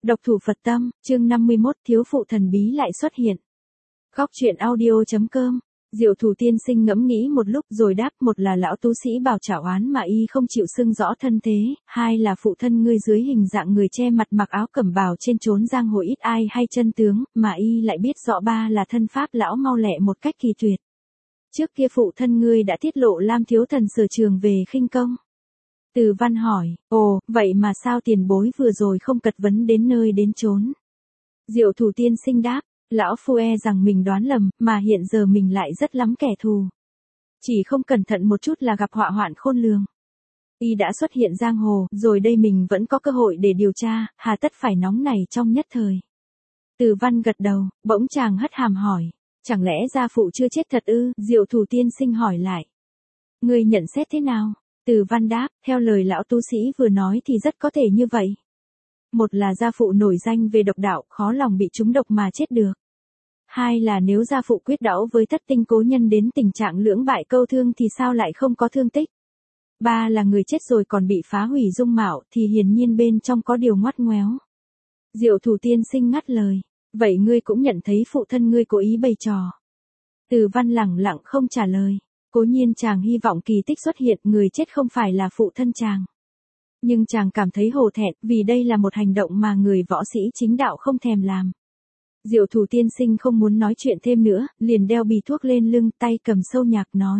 Độc thủ Phật tâm, chương 51 thiếu phụ thần bí lại xuất hiện. Góc truyện audio.com. Diệu Thủ tiên sinh ngẫm nghĩ một lúc rồi đáp, một là lão tu sĩ bảo trả oán mà y không chịu xưng rõ thân thế, hai là phụ thân ngươi dưới hình dạng người che mặt mặc áo cẩm bào trên trốn giang hồ ít ai hay chân tướng, mà y lại biết rõ, ba là thân pháp lão mau lẹ một cách kỳ tuyệt. Trước kia phụ thân ngươi đã tiết lộ Lam thiếu thần sở trường về khinh công. Từ Văn hỏi, ồ, vậy mà sao tiền bối vừa rồi không cật vấn đến nơi đến chốn? Diệu Thủ tiên sinh đáp, lão phu e rằng mình đoán lầm, mà hiện giờ mình lại rất lắm kẻ thù. Chỉ không cẩn thận một chút là gặp họa hoạn khôn lường. Y đã xuất hiện giang hồ, rồi đây mình vẫn có cơ hội để điều tra, hà tất phải nóng này trong nhất thời. Từ Văn gật đầu, bỗng chàng hất hàm hỏi, chẳng lẽ gia phụ chưa chết thật ư? Diệu Thủ tiên sinh hỏi lại, ngươi nhận xét thế nào? Từ Văn đáp, theo lời lão tu sĩ vừa nói thì rất có thể như vậy. Một là gia phụ nổi danh về độc đạo, khó lòng bị trúng độc mà chết được. Hai là nếu gia phụ quyết đấu với thất tinh cố nhân đến tình trạng lưỡng bại câu thương thì sao lại không có thương tích. Ba là người chết rồi còn bị phá hủy dung mạo thì hiển nhiên bên trong có điều ngoắt ngoéo. Diệu Thủ tiên sinh ngắt lời, vậy ngươi cũng nhận thấy phụ thân ngươi cố ý bày trò? Từ Văn lẳng lặng không trả lời. Cố nhiên chàng hy vọng kỳ tích xuất hiện, người chết không phải là phụ thân chàng. Nhưng chàng cảm thấy hổ thẹn, vì đây là một hành động mà người võ sĩ chính đạo không thèm làm. Diệu Thủ tiên sinh không muốn nói chuyện thêm nữa, liền đeo bì thuốc lên lưng, tay cầm sâu nhạc nói.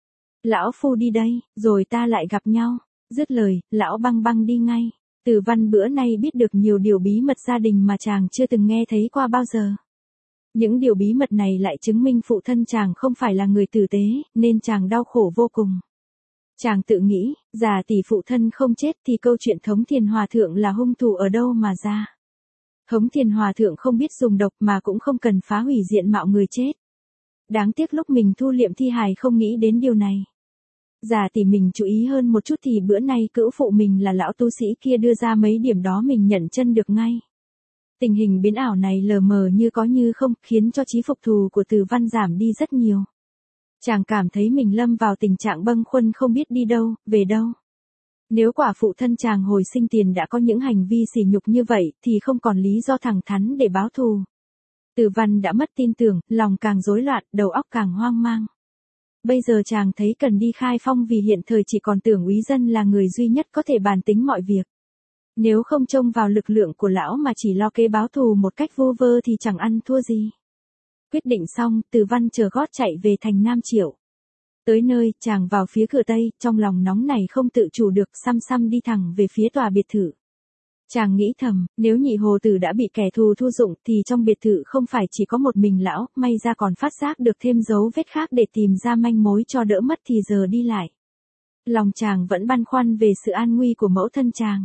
Lão phu đi đây, rồi ta lại gặp nhau. Dứt lời, lão băng băng đi ngay. Từ Văn bữa nay biết được nhiều điều bí mật gia đình mà chàng chưa từng nghe thấy qua bao giờ. Những điều bí mật này lại chứng minh phụ thân chàng không phải là người tử tế, nên chàng đau khổ vô cùng. Chàng tự nghĩ, già tỷ phụ thân không chết thì câu chuyện Thống Thiền Hòa Thượng là hung thủ ở đâu mà ra. Thống Thiền Hòa Thượng không biết dùng độc mà cũng không cần phá hủy diện mạo người chết. Đáng tiếc lúc mình thu liệm thi hài không nghĩ đến điều này. Già tỷ mình chú ý hơn một chút thì bữa nay cữu phụ mình là lão tu sĩ kia đưa ra mấy điểm đó mình nhận chân được ngay. Tình hình biến ảo này lờ mờ như có như không, khiến cho chí phục thù của Từ Văn giảm đi rất nhiều. Chàng cảm thấy mình lâm vào tình trạng bâng khuâng không biết đi đâu, về đâu. Nếu quả phụ thân chàng hồi sinh tiền đã có những hành vi sỉ nhục như vậy, thì không còn lý do thẳng thắn để báo thù. Từ Văn đã mất tin tưởng, lòng càng rối loạn, đầu óc càng hoang mang. Bây giờ chàng thấy cần đi khai phong vì hiện thời chỉ còn Tưởng úy dân là người duy nhất có thể bàn tính mọi việc. Nếu không trông vào lực lượng của lão mà chỉ lo kế báo thù một cách vô vơ thì chẳng ăn thua gì. Quyết định xong, Từ Văn chờ gót chạy về thành Nam Triệu. Tới nơi, chàng vào phía cửa Tây, trong lòng nóng này không tự chủ được, xăm xăm đi thẳng về phía tòa biệt thự. Chàng nghĩ thầm, nếu Nhị Hồ Tử đã bị kẻ thù thu dụng thì trong biệt thự không phải chỉ có một mình lão, may ra còn phát giác được thêm dấu vết khác để tìm ra manh mối cho đỡ mất thì giờ đi lại. Lòng chàng vẫn băn khoăn về sự an nguy của mẫu thân chàng.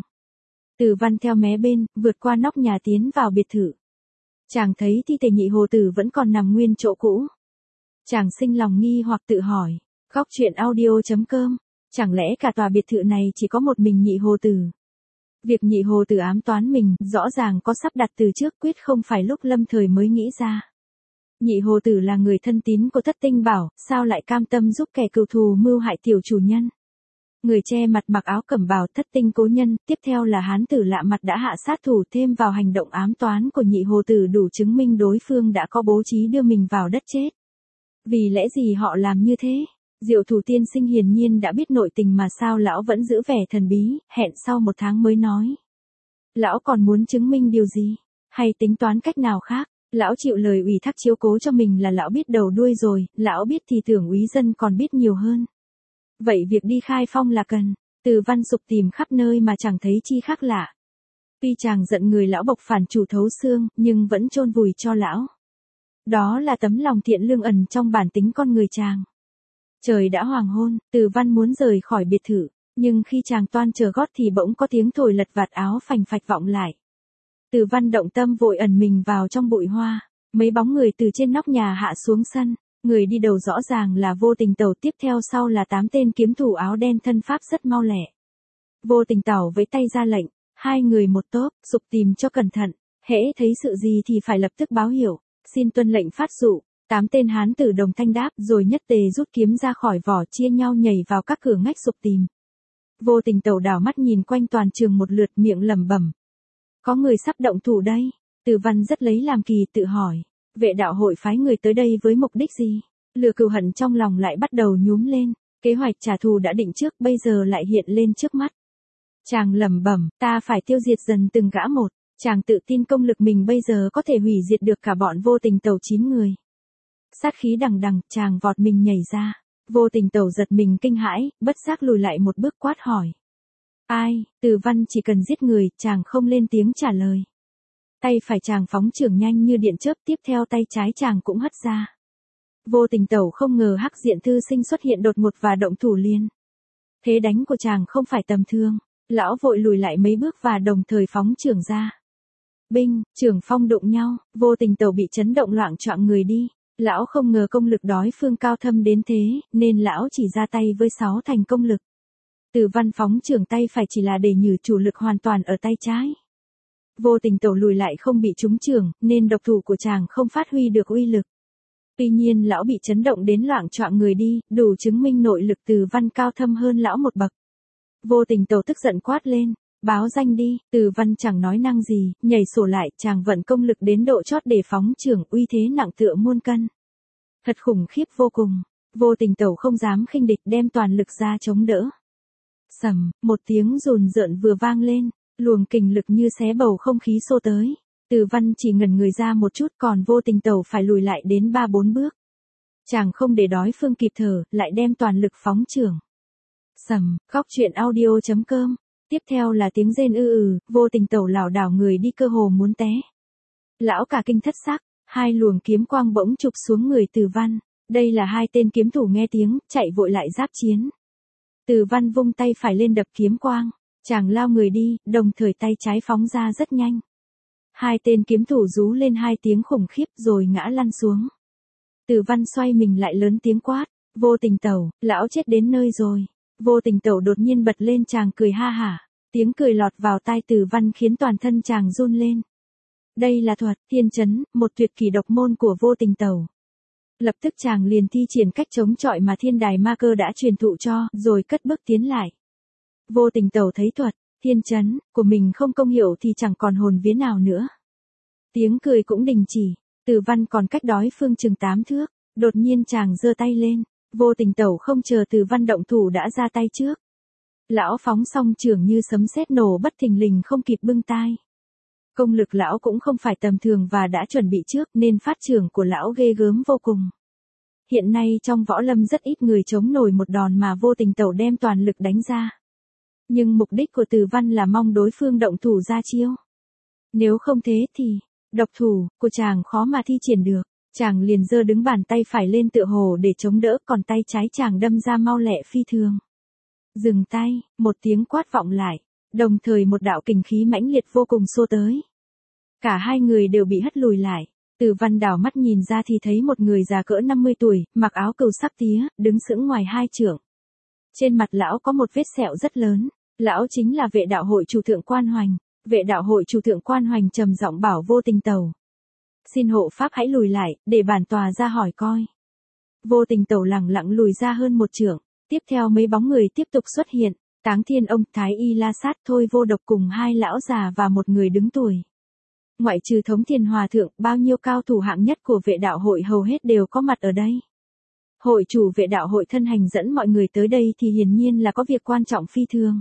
Từ Văn theo mé bên, vượt qua nóc nhà tiến vào biệt thự. Chàng thấy thi thể Nhị Hồ Tử vẫn còn nằm nguyên chỗ cũ. Chàng sinh lòng nghi hoặc tự hỏi, góc truyện audio.com, chẳng lẽ cả tòa biệt thự này chỉ có một mình Nhị Hồ Tử? Việc Nhị Hồ Tử ám toán mình, rõ ràng có sắp đặt từ trước, quyết không phải lúc lâm thời mới nghĩ ra. Nhị Hồ Tử là người thân tín của Thất Tinh Bảo, sao lại cam tâm giúp kẻ cừu thù mưu hại tiểu chủ nhân? Người che mặt mặc áo cẩm bào Thất Tinh cố nhân, tiếp theo là hán tử lạ mặt đã hạ sát thủ, thêm vào hành động ám toán của Nhị Hồ Tử đủ chứng minh đối phương đã có bố trí đưa mình vào đất chết. Vì lẽ gì họ làm như thế? Diệu Thủ tiên sinh hiển nhiên đã biết nội tình mà sao lão vẫn giữ vẻ thần bí, hẹn sau 1 tháng mới nói. Lão còn muốn chứng minh điều gì? Hay tính toán cách nào khác? Lão chịu lời ủy thác chiếu cố cho mình là lão biết đầu đuôi rồi, lão biết thì Tưởng úy dân còn biết nhiều hơn. Vậy việc đi khai phong là cần. Từ Văn sục tìm khắp nơi mà chẳng thấy chi khác lạ. Tuy chàng giận người lão bộc phản chủ thấu xương, nhưng vẫn chôn vùi cho lão. Đó là tấm lòng thiện lương ẩn trong bản tính con người chàng. Trời đã hoàng hôn, Từ Văn muốn rời khỏi biệt thự, nhưng khi chàng toan chờ gót thì bỗng có tiếng thổi lật vạt áo phành phạch vọng lại. Từ Văn động tâm vội ẩn mình vào trong bụi hoa, mấy bóng người từ trên nóc nhà hạ xuống sân, người đi đầu rõ ràng là Vô Tình Tẩu, tiếp theo sau là 8 tên kiếm thủ áo đen thân pháp rất mau lẹ. Vô Tình Tẩu với tay ra lệnh, 2 người một tốp, sục tìm cho cẩn thận, hễ thấy sự gì thì phải lập tức báo hiểu, xin tuân lệnh phát dụ. 8 tên hán tử đồng thanh đáp, rồi nhất tề rút kiếm ra khỏi vỏ, chia nhau nhảy vào các cửa ngách sục tìm. Vô Tình Tẩu đảo mắt nhìn quanh toàn trường một lượt, miệng lẩm bẩm. Có người sắp động thủ đây. Từ Văn rất lấy làm kỳ tự hỏi. Vệ đạo hội phái người tới đây với mục đích gì? Lửa cừu hận trong lòng lại bắt đầu nhúm lên. Kế hoạch trả thù đã định trước bây giờ lại hiện lên trước mắt. Chàng lẩm bẩm, ta phải tiêu diệt dần từng gã một. Chàng tự tin công lực mình bây giờ có thể hủy diệt được cả bọn Vô Tình Tẩu 9 người. Sát khí đằng đằng, chàng vọt mình nhảy ra. Vô Tình Tẩu giật mình kinh hãi, bất giác lùi lại một bước quát hỏi. Ai? Từ Văn chỉ cần giết người, chàng không lên tiếng trả lời. Tay phải chàng phóng chưởng nhanh như điện chớp, tiếp theo tay trái chàng cũng hất ra. Vô Tình Tẩu không ngờ Hắc Diện Thư Sinh xuất hiện đột ngột và động thủ liền. Thế đánh của chàng không phải tầm thường, lão vội lùi lại mấy bước và đồng thời phóng chưởng ra. Binh, chưởng phong đụng nhau, Vô Tình Tẩu bị chấn động loạng choạng người đi. Lão không ngờ công lực đối phương cao thâm đến thế, nên lão chỉ ra tay với 6 thành công lực. Từ Văn phóng chưởng tay phải chỉ là để nhử chủ lực hoàn toàn ở tay trái. Vô Tình Tẩu lùi lại không bị trúng chưởng, nên độc thủ của chàng không phát huy được uy lực. Tuy nhiên lão bị chấn động đến loạng choạng người đi, đủ chứng minh nội lực Từ Văn cao thâm hơn lão một bậc. Vô Tình Tẩu tức giận quát lên, báo danh đi. Từ Văn chẳng nói năng gì, nhảy sổ lại, chàng vận công lực đến độ chót để phóng chưởng, uy thế nặng tựa muôn cân. Thật khủng khiếp vô cùng. Vô Tình Tẩu không dám khinh địch, đem toàn lực ra chống đỡ. Sầm, một tiếng rồn rợn vừa vang lên, luồng kình lực như xé bầu không khí xô tới. Từ Văn chỉ ngẩn người ra một chút, còn Vô Tình Tẩu phải lùi lại đến 3-4 bước. Chàng không để đối phương kịp thở, lại đem toàn lực phóng chưởng. Sầm, khóc chuyện audio.com. Tiếp theo là tiếng rên Vô Tình Tẩu lảo đảo người đi cơ hồ muốn té. Lão cả kinh thất sắc, 2 luồng kiếm quang bỗng chụp xuống người Từ Văn. Đây là 2 tên kiếm thủ nghe tiếng, chạy vội lại giáp chiến. Từ Văn vung tay phải lên đập kiếm quang, chàng lao người đi, đồng thời tay trái phóng ra rất nhanh. 2 tên kiếm thủ rú lên 2 tiếng khủng khiếp rồi ngã lăn xuống. Từ Văn xoay mình lại lớn tiếng quát, Vô Tình Tẩu, lão chết đến nơi rồi. Vô Tình Tẩu đột nhiên bật lên, chàng cười ha hả, tiếng cười lọt vào tai Từ Văn khiến toàn thân chàng run lên. Đây là thuật Thiên Chấn, một tuyệt kỹ độc môn của Vô Tình Tẩu. Lập tức chàng liền thi triển cách chống chọi mà Thiên Đài Ma Cơ đã truyền thụ cho, rồi cất bước tiến lại. Vô Tình Tẩu thấy thuật Thiên Chấn của mình không công hiệu thì chẳng còn hồn vía nào nữa. Tiếng cười cũng đình chỉ. Từ Văn còn cách đối phương chừng 8 thước, đột nhiên chàng giơ tay lên. Vô Tình Tẩu không chờ Từ Văn động thủ đã ra tay trước. Lão phóng xong chưởng như sấm sét nổ bất thình lình không kịp bưng tai. Công lực lão cũng không phải tầm thường và đã chuẩn bị trước nên phát chưởng của lão ghê gớm vô cùng. Hiện nay trong võ lâm rất ít người chống nổi một đòn mà Vô Tình Tẩu đem toàn lực đánh ra. Nhưng mục đích của Từ Văn là mong đối phương động thủ ra chiêu. Nếu không thế thì, độc thủ của chàng khó mà thi triển được. Chàng liền giơ đứng bàn tay phải lên tựa hồ để chống đỡ, còn tay trái chàng đâm ra mau lẹ phi thường. Dừng tay, một tiếng quát vọng lại, đồng thời một đạo kình khí mãnh liệt vô cùng xô tới. Cả 2 người đều bị hất lùi lại. Từ Văn đảo mắt nhìn ra thì thấy một người già cỡ 50 tuổi, mặc áo cừu sắc tía, đứng sững ngoài 2 trượng. Trên mặt lão có một vết sẹo rất lớn. Lão chính là Vệ Đạo Hội chủ Thượng Quan Hoành. Vệ Đạo Hội chủ Thượng Quan Hoành trầm giọng bảo Vô Tình Tẩu, xin hộ pháp hãy lùi lại, để bản tòa ra hỏi coi. Vô Tình Tẩu lẳng lặng lùi ra hơn 1 trượng. Tiếp theo mấy bóng người tiếp tục xuất hiện. Táng Thiên Ông, Thái Y La Sát, Thôi Vô Độc cùng 2 lão già và một người đứng tuổi. Ngoại trừ Thống Thiên Hòa Thượng, bao nhiêu cao thủ hạng nhất của Vệ Đạo Hội hầu hết đều có mặt ở đây. Hội chủ Vệ Đạo Hội thân hành dẫn mọi người tới đây thì hiển nhiên là có việc quan trọng phi thường.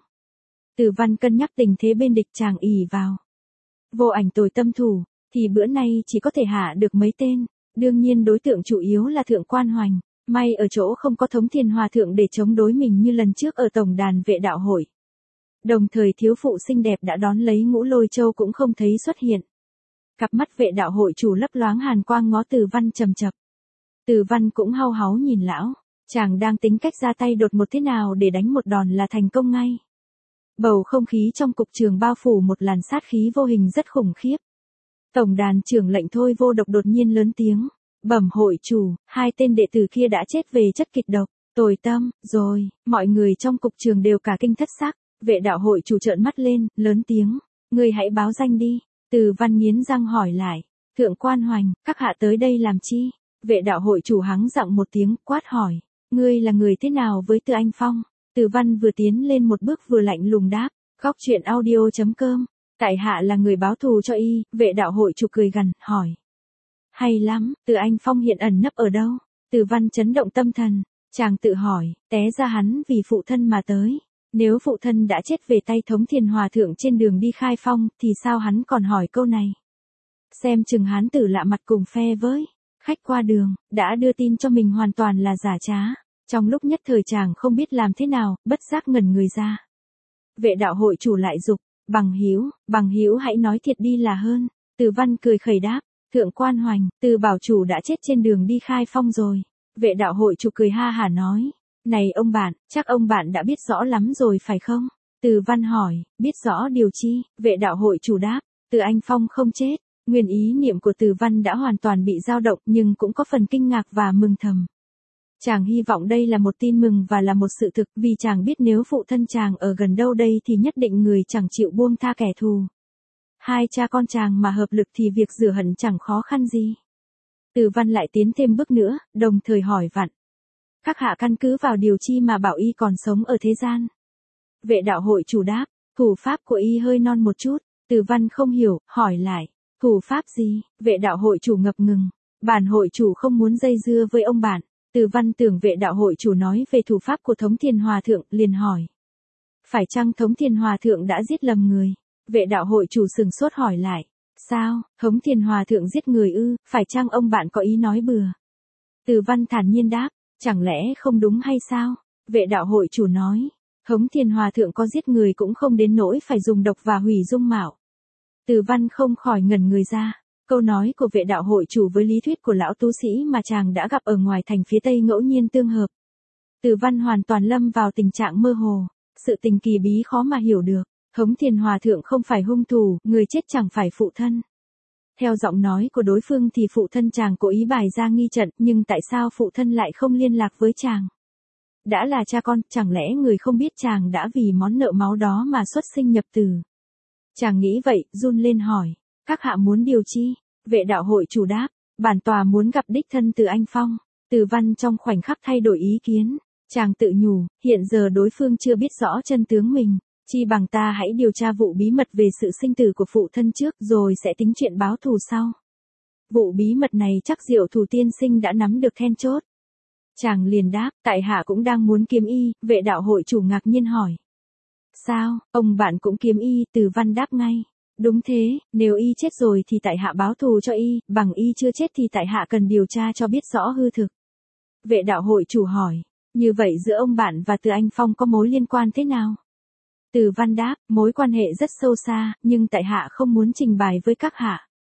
Từ Văn cân nhắc tình thế bên địch, chàng ỷ vào Vô Ảnh tồi tâm thủ, thì bữa nay chỉ có thể hạ được mấy tên. Đương nhiên đối tượng chủ yếu là Thượng Quan Hoành. May ở chỗ không có Thống Thiên Hòa Thượng để chống đối mình như lần trước ở tổng đàn Vệ Đạo Hội. Đồng thời thiếu phụ xinh đẹp đã đón lấy Ngũ Lôi Châu cũng không thấy xuất hiện. Cặp mắt Vệ Đạo Hội chủ lấp loáng hàn quang ngó Từ Văn trầm chập. Từ Văn cũng hau háu nhìn lão, chàng đang tính cách ra tay đột ngột thế nào để đánh một đòn là thành công ngay. Bầu không khí trong cục trường bao phủ một làn sát khí vô hình rất khủng khiếp. Tổng đàn trưởng lệnh Thôi Vô Độc đột nhiên lớn tiếng, bẩm hội chủ, 2 tên đệ tử kia đã chết về chất kịch độc, tồi tâm, rồi, mọi người trong cục trường đều cả kinh thất sắc. Vệ Đạo Hội chủ trợn mắt lên, lớn tiếng, ngươi hãy báo danh đi. Từ Văn nghiến răng hỏi lại, Thượng Quan Hoành, các hạ tới đây làm chi? Vệ Đạo Hội chủ hắng giọng một tiếng, quát hỏi, ngươi là người thế nào với Từ Anh Phong? Từ Văn vừa tiến lên một bước vừa lạnh lùng đáp, khóc chuyện audio.com. Tại hạ là người báo thù cho y, vệ đạo hội chủ cười gằn, hỏi. Hay lắm, Từ Anh Phong hiện ẩn nấp ở đâu? Từ Văn chấn động tâm thần, chàng tự hỏi, té ra hắn vì phụ thân mà tới. Nếu phụ thân đã chết về tay Thống Thiền Hòa Thượng trên đường đi khai phong, thì sao hắn còn hỏi câu này? Xem chừng hán tử lạ mặt cùng phe với khách qua đường, đã đưa tin cho mình hoàn toàn là giả trá. Trong lúc nhất thời chàng không biết làm thế nào, bất giác ngẩn người ra. Vệ đạo hội chủ lại dục, bằng hữu hãy nói thiệt đi là hơn. Từ Văn cười khẩy đáp, thượng quan Hoành, Từ bảo chủ đã chết trên đường đi khai phong rồi. Vệ đạo hội chủ cười ha hả nói, này ông bạn, chắc ông bạn đã biết rõ lắm rồi phải không? Từ Văn hỏi, biết rõ điều chi? Vệ đạo hội chủ đáp, Từ Anh Phong không chết. Nguyên ý niệm của Từ Văn đã hoàn toàn bị dao động nhưng cũng có phần kinh ngạc và mừng thầm. Chàng hy vọng đây là một tin mừng và là một sự thực, vì chàng biết nếu phụ thân chàng ở gần đâu đây thì nhất định người chẳng chịu buông tha kẻ thù. Hai cha con chàng mà hợp lực thì việc rửa hận chẳng khó khăn gì. Từ Văn lại tiến thêm bước nữa, đồng thời hỏi vặn. Các hạ căn cứ vào điều chi mà bảo y còn sống ở thế gian? Vệ đạo hội chủ đáp, thủ pháp của y hơi non một chút. Từ Văn không hiểu, hỏi lại, thủ pháp gì? Vệ đạo hội chủ ngập ngừng, bản hội chủ không muốn dây dưa với ông bạn. Từ Văn tưởng vệ đạo hội chủ nói về thủ pháp của Thống Thiền Hòa Thượng, liền hỏi. Phải chăng Thống Thiền Hòa Thượng đã giết lầm người? Vệ đạo hội chủ sừng sốt hỏi lại. Sao, Thống Thiền Hòa Thượng giết người ư, phải chăng ông bạn có ý nói bừa? Từ Văn thản nhiên đáp, chẳng lẽ không đúng hay sao? Vệ đạo hội chủ nói, Thống Thiền Hòa Thượng có giết người cũng không đến nỗi phải dùng độc và hủy dung mạo. Từ Văn không khỏi ngẩn người ra. Câu nói của vệ đạo hội chủ với lý thuyết của lão tu sĩ mà chàng đã gặp ở ngoài thành phía Tây ngẫu nhiên tương hợp. Từ Văn hoàn toàn lâm vào tình trạng mơ hồ, sự tình kỳ bí khó mà hiểu được. Thống Thiền Hòa Thượng không phải hung thủ, người chết chẳng phải phụ thân. Theo giọng nói của đối phương thì phụ thân chàng cố ý bày ra nghi trận, nhưng tại sao phụ thân lại không liên lạc với chàng? Đã là cha con, chẳng lẽ người không biết chàng đã vì món nợ máu đó mà xuất sinh nhập tử? Chàng nghĩ vậy, run lên hỏi, các hạ muốn điều chi? Vệ đạo hội chủ đáp, bản tòa muốn gặp đích thân Từ Anh Phong. Từ Văn trong khoảnh khắc thay đổi ý kiến, chàng tự nhủ, hiện giờ đối phương chưa biết rõ chân tướng mình, chi bằng ta hãy điều tra vụ bí mật về sự sinh tử của phụ thân trước rồi sẽ tính chuyện báo thù sau. Vụ bí mật này chắc Diệu Thủ tiên sinh đã nắm được then chốt. Chàng liền đáp, tại hạ cũng đang muốn kiếm y. Vệ đạo hội chủ ngạc nhiên hỏi. Sao, ông bạn cũng kiếm y? Từ Văn đáp ngay. Đúng thế, nếu y chết rồi thì tại hạ báo thù cho y, bằng y chưa chết thì tại hạ cần điều tra cho biết rõ hư thực. Vệ đạo hội chủ hỏi, như vậy giữa ông bạn và Từ Anh Phong có mối liên quan thế nào? Từ Văn đáp, mối quan hệ rất sâu xa, nhưng tại hạ không muốn trình bày với các hạ.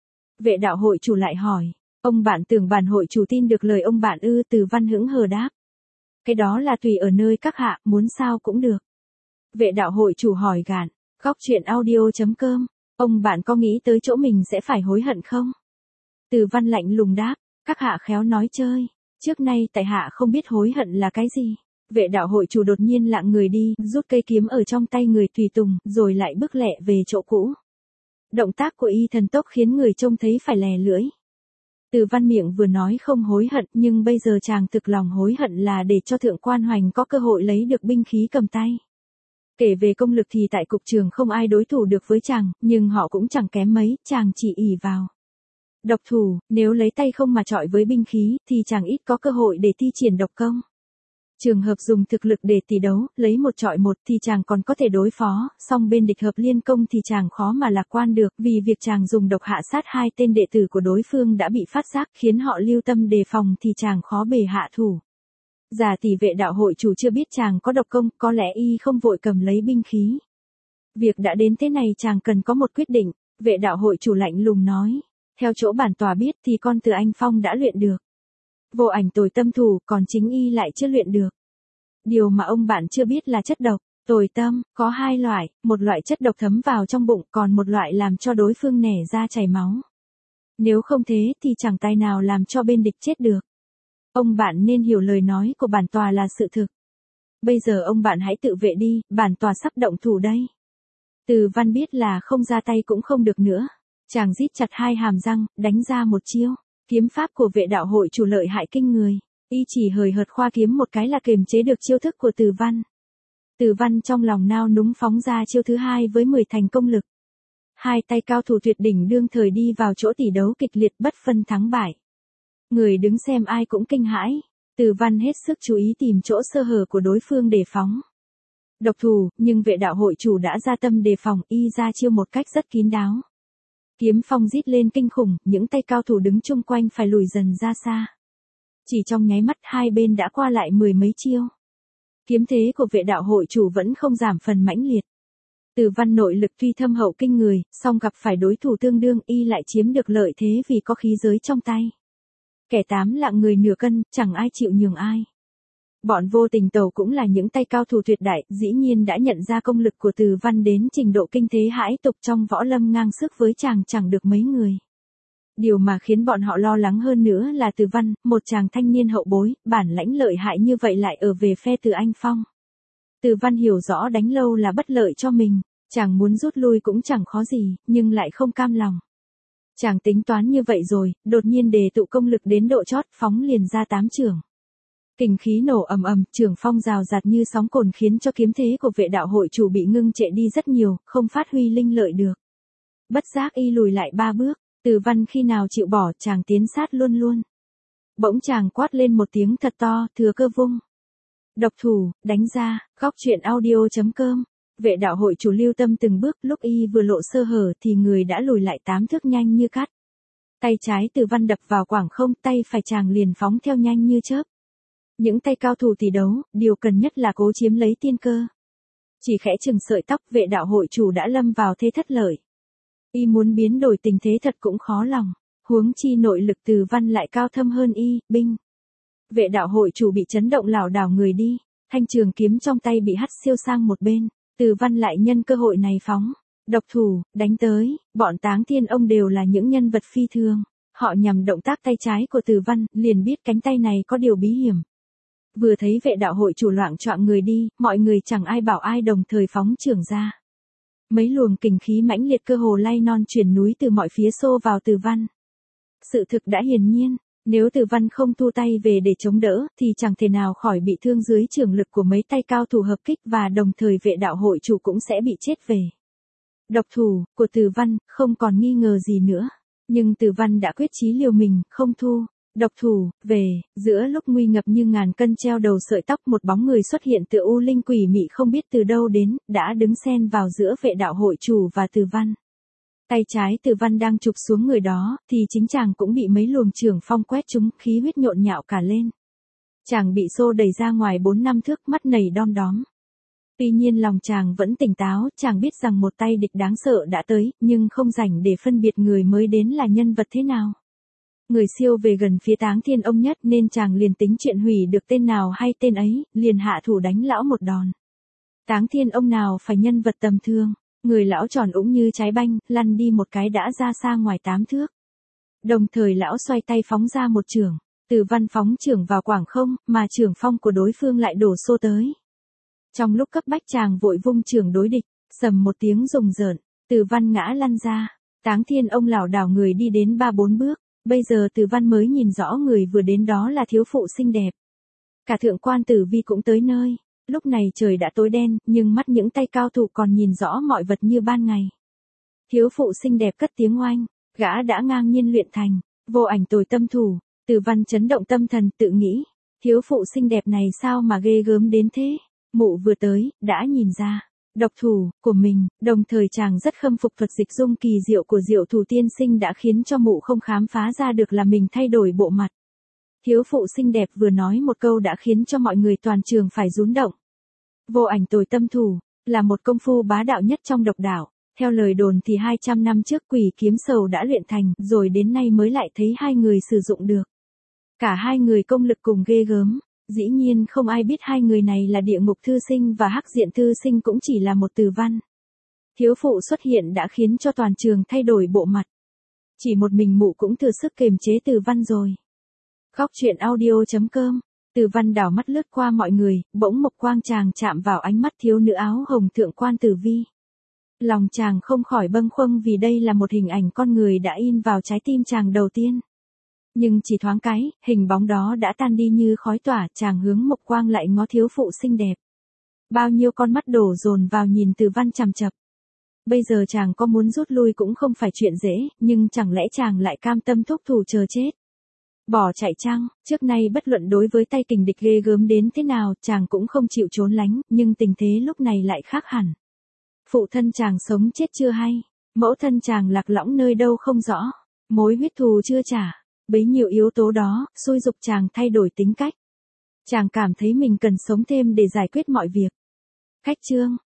Vệ đạo hội chủ lại hỏi, ông bạn tưởng bản hội chủ tin được lời ông bạn ư? Từ Văn hững hờ đáp. Cái đó là tùy ở nơi các hạ, muốn sao cũng được. Vệ đạo hội chủ hỏi gạn, góc truyện audio.com, ông bạn có nghĩ tới chỗ mình sẽ phải hối hận không? Từ Văn lạnh lùng đáp, các hạ khéo nói chơi, trước nay tại hạ không biết hối hận là cái gì. Vệ đạo hội chủ đột nhiên lặng người đi, rút cây kiếm ở trong tay người tùy tùng, rồi lại bước lẹ về chỗ cũ. Động tác của y thần tốc khiến người trông thấy phải lè lưỡi. Từ Văn miệng vừa nói không hối hận, nhưng bây giờ chàng thực lòng hối hận là để cho Thượng quan Hoành có cơ hội lấy được binh khí cầm tay. Kể về công lực thì tại cục trường không ai đối thủ được với chàng, nhưng họ cũng chẳng kém mấy, chàng chỉ ỷ vào độc thủ, nếu lấy tay không mà chọi với binh khí, thì chàng ít có cơ hội để thi triển độc công. Trường hợp dùng thực lực để tỷ đấu, lấy một chọi một thì chàng còn có thể đối phó, song bên địch hợp liên công thì chàng khó mà lạc quan được, vì việc chàng dùng độc hạ sát hai tên đệ tử của đối phương đã bị phát giác khiến họ lưu tâm đề phòng thì chàng khó bề hạ thủ. Giả tỷ vệ đạo hội chủ chưa biết chàng có độc công, có lẽ y không vội cầm lấy binh khí. Việc đã đến thế này chàng cần có một quyết định. Vệ đạo hội chủ lạnh lùng nói, theo chỗ bản tòa biết thì con Từ Anh Phong đã luyện được vô ảnh tồi tâm thủ, còn chính y lại chưa luyện được. Điều mà ông bạn chưa biết là chất độc tồi tâm có hai loại, một loại chất độc thấm vào trong bụng, còn một loại làm cho đối phương nẻ ra chảy máu. Nếu không thế thì chẳng tài nào làm cho bên địch chết được. Ông bạn nên hiểu lời nói của bản tòa là sự thực. Bây giờ ông bạn hãy tự vệ đi, bản tòa sắp động thủ đây. Từ Văn biết là không ra tay cũng không được nữa. Chàng rít chặt hai hàm răng, đánh ra một chiêu. Kiếm pháp của vệ đạo hội chủ lợi hại kinh người. Y chỉ hời hợt khoa kiếm một cái là kiềm chế được chiêu thức của Từ Văn. Từ Văn trong lòng nao núng phóng ra chiêu thứ hai với 10 thành công lực. Hai tay cao thủ tuyệt đỉnh đương thời đi vào chỗ tỷ đấu kịch liệt bất phân thắng bại. Người đứng xem ai cũng kinh hãi. Từ Văn hết sức chú ý tìm chỗ sơ hở của đối phương đề phóng. Độc thủ, nhưng vệ đạo hội chủ đã ra tâm đề phòng, y ra chiêu một cách rất kín đáo. Kiếm phong rít lên kinh khủng, những tay cao thủ đứng chung quanh phải lùi dần ra xa. Chỉ trong nháy mắt hai bên đã qua lại mười mấy chiêu. Kiếm thế của vệ đạo hội chủ vẫn không giảm phần mãnh liệt. Từ Văn nội lực tuy thâm hậu kinh người, song gặp phải đối thủ tương đương y lại chiếm được lợi thế vì có khí giới trong tay. Kẻ tám lạng người nửa cân, chẳng ai chịu nhường ai. Bọn vô tình tàu cũng là những tay cao thủ tuyệt đại, dĩ nhiên đã nhận ra công lực của Từ Văn đến trình độ kinh thế hãi tục trong võ lâm ngang sức với chàng chẳng được mấy người. Điều mà khiến bọn họ lo lắng hơn nữa là Từ Văn, một chàng thanh niên hậu bối, bản lãnh lợi hại như vậy lại ở về phe Từ Anh Phong. Từ Văn hiểu rõ đánh lâu là bất lợi cho mình, chàng muốn rút lui cũng chẳng khó gì, nhưng lại không cam lòng. Chàng tính toán như vậy rồi, đột nhiên đề tụ công lực đến độ chót, phóng liền ra 8 chưởng. Kình khí nổ ầm ầm, chưởng phong rào rạt như sóng cồn khiến cho kiếm thế của vệ đạo hội chủ bị ngưng trệ đi rất nhiều, không phát huy linh lợi được. Bất giác y lùi lại 3 bước, Từ Văn khi nào chịu bỏ, chàng tiến sát luôn luôn. Bỗng chàng quát lên một tiếng thật to, thừa cơ vung. Độc thủ, đánh ra, góc truyện audio.com. Vệ đạo hội chủ lưu tâm từng bước, lúc y vừa lộ sơ hở thì người đã lùi lại 8 thước nhanh như cắt. Tay trái Từ Văn đập vào quảng không, tay phải chàng liền phóng theo nhanh như chớp. Những tay cao thủ tỷ đấu, điều cần nhất là cố chiếm lấy tiên cơ. Chỉ khẽ chừng sợi tóc, vệ đạo hội chủ đã lâm vào thế thất lợi. Y muốn biến đổi tình thế thật cũng khó lòng, huống chi nội lực Từ Văn lại cao thâm hơn y, binh. Vệ đạo hội chủ bị chấn động lảo đảo người đi, thanh trường kiếm trong tay bị hất siêu sang một bên, Từ Văn lại nhân cơ hội này phóng. Độc thủ, đánh tới, bọn Táng Thiên Ông đều là những nhân vật phi thường. Họ nhằm động tác tay trái của Từ Văn, liền biết cánh tay này có điều bí hiểm. Vừa thấy vệ đạo hội chủ loạng choạng người đi, mọi người chẳng ai bảo ai đồng thời phóng chưởng ra. Mấy luồng kình khí mãnh liệt cơ hồ lay non chuyển núi từ mọi phía xô vào Từ Văn. Sự thực đã hiển nhiên, nếu Từ Văn không thu tay về để chống đỡ, thì chẳng thể nào khỏi bị thương dưới chưởng lực của mấy tay cao thủ hợp kích và đồng thời vệ đạo hội chủ cũng sẽ bị chết về. Độc thủ của Từ Văn, không còn nghi ngờ gì nữa. Nhưng Từ Văn đã quyết chí liều mình, không thu. Độc thủ, về, giữa lúc nguy ngập như ngàn cân treo đầu sợi tóc, một bóng người xuất hiện tựa u linh quỷ mị không biết từ đâu đến, đã đứng xen vào giữa vệ đạo hội chủ và Từ Văn. Tay trái Từ Văn đang chụp xuống người đó, thì chính chàng cũng bị mấy luồng chưởng phong quét trúng, khí huyết nhộn nhạo cả lên. Chàng bị xô đẩy ra ngoài 4-5 thước, mắt nảy đom đóm. Tuy nhiên lòng chàng vẫn tỉnh táo, chàng biết rằng một tay địch đáng sợ đã tới, nhưng không rảnh để phân biệt người mới đến là nhân vật thế nào. Người siêu về gần phía Táng Thiên Ông nhất nên chàng liền tính chuyện hủy được tên nào hay tên ấy, liền hạ thủ đánh lão một đòn. Táng Thiên Ông nào phải nhân vật tầm thường, người lão tròn ũng như trái banh, lăn đi một cái đã ra xa ngoài 8 thước. Đồng thời lão xoay tay phóng ra một chưởng, Từ Văn phóng chưởng vào quảng không, mà chưởng phong của đối phương lại đổ xô tới. Trong lúc cấp bách chàng vội vung chưởng đối địch, sầm một tiếng rùng rợn, Từ Văn ngã lăn ra. Táng Thiên Ông lảo đảo người đi đến 3-4 bước, bây giờ Từ Văn mới nhìn rõ người vừa đến đó là thiếu phụ xinh đẹp. Cả thượng quan Tử Vi cũng tới nơi, lúc này trời đã tối đen, nhưng mắt những tay cao thủ còn nhìn rõ mọi vật như ban ngày. Thiếu phụ xinh đẹp cất tiếng oanh, gã đã ngang nhiên luyện thành, vô ảnh tồi tâm thủ. Từ Văn chấn động tâm thần, tự nghĩ, thiếu phụ xinh đẹp này sao mà ghê gớm đến thế. Mụ vừa tới, đã nhìn ra, độc thủ của mình, đồng thời chàng rất khâm phục thuật dịch dung kỳ diệu của Diệu Thủ tiên sinh đã khiến cho mụ không khám phá ra được là mình thay đổi bộ mặt. Thiếu phụ xinh đẹp vừa nói một câu đã khiến cho mọi người toàn trường phải rúng động. Vô ảnh tồi tâm thủ, là một công phu bá đạo nhất trong độc đạo. Theo lời đồn thì 200 năm trước Quỷ Kiếm Sầu đã luyện thành, rồi đến nay mới lại thấy hai người sử dụng được. Cả hai người công lực cùng ghê gớm. Dĩ nhiên không ai biết hai người này là Địa Ngục Thư Sinh và Hắc Diện Thư Sinh cũng chỉ là một Từ Văn. Thiếu phụ xuất hiện đã khiến cho toàn trường thay đổi bộ mặt. Chỉ một mình mụ cũng thừa sức kềm chế Từ Văn rồi. Góc truyện audio.com. Từ Văn đảo mắt lướt qua mọi người, bỗng mộc quang chàng chạm vào ánh mắt thiếu nữ áo hồng thượng quan Tử Vi. Lòng chàng không khỏi bâng khuâng vì đây là một hình ảnh con người đã in vào trái tim chàng đầu tiên. Nhưng chỉ thoáng cái, hình bóng đó đã tan đi như khói tỏa, chàng hướng mộc quang lại ngó thiếu phụ xinh đẹp. Bao nhiêu con mắt đổ dồn vào nhìn Từ Văn chằm chằm. Bây giờ chàng có muốn rút lui cũng không phải chuyện dễ, nhưng chẳng lẽ chàng lại cam tâm thúc thủ chờ chết? Bỏ chạy chăng? Trước nay bất luận đối với tay kình địch ghê gớm đến thế nào, chàng cũng không chịu trốn lánh, nhưng tình thế lúc này lại khác hẳn. Phụ thân chàng sống chết chưa hay, mẫu thân chàng lạc lõng nơi đâu không rõ, mối huyết thù chưa trả, bấy nhiêu yếu tố đó, xui giục chàng thay đổi tính cách. Chàng cảm thấy mình cần sống thêm để giải quyết mọi việc. Khách trương,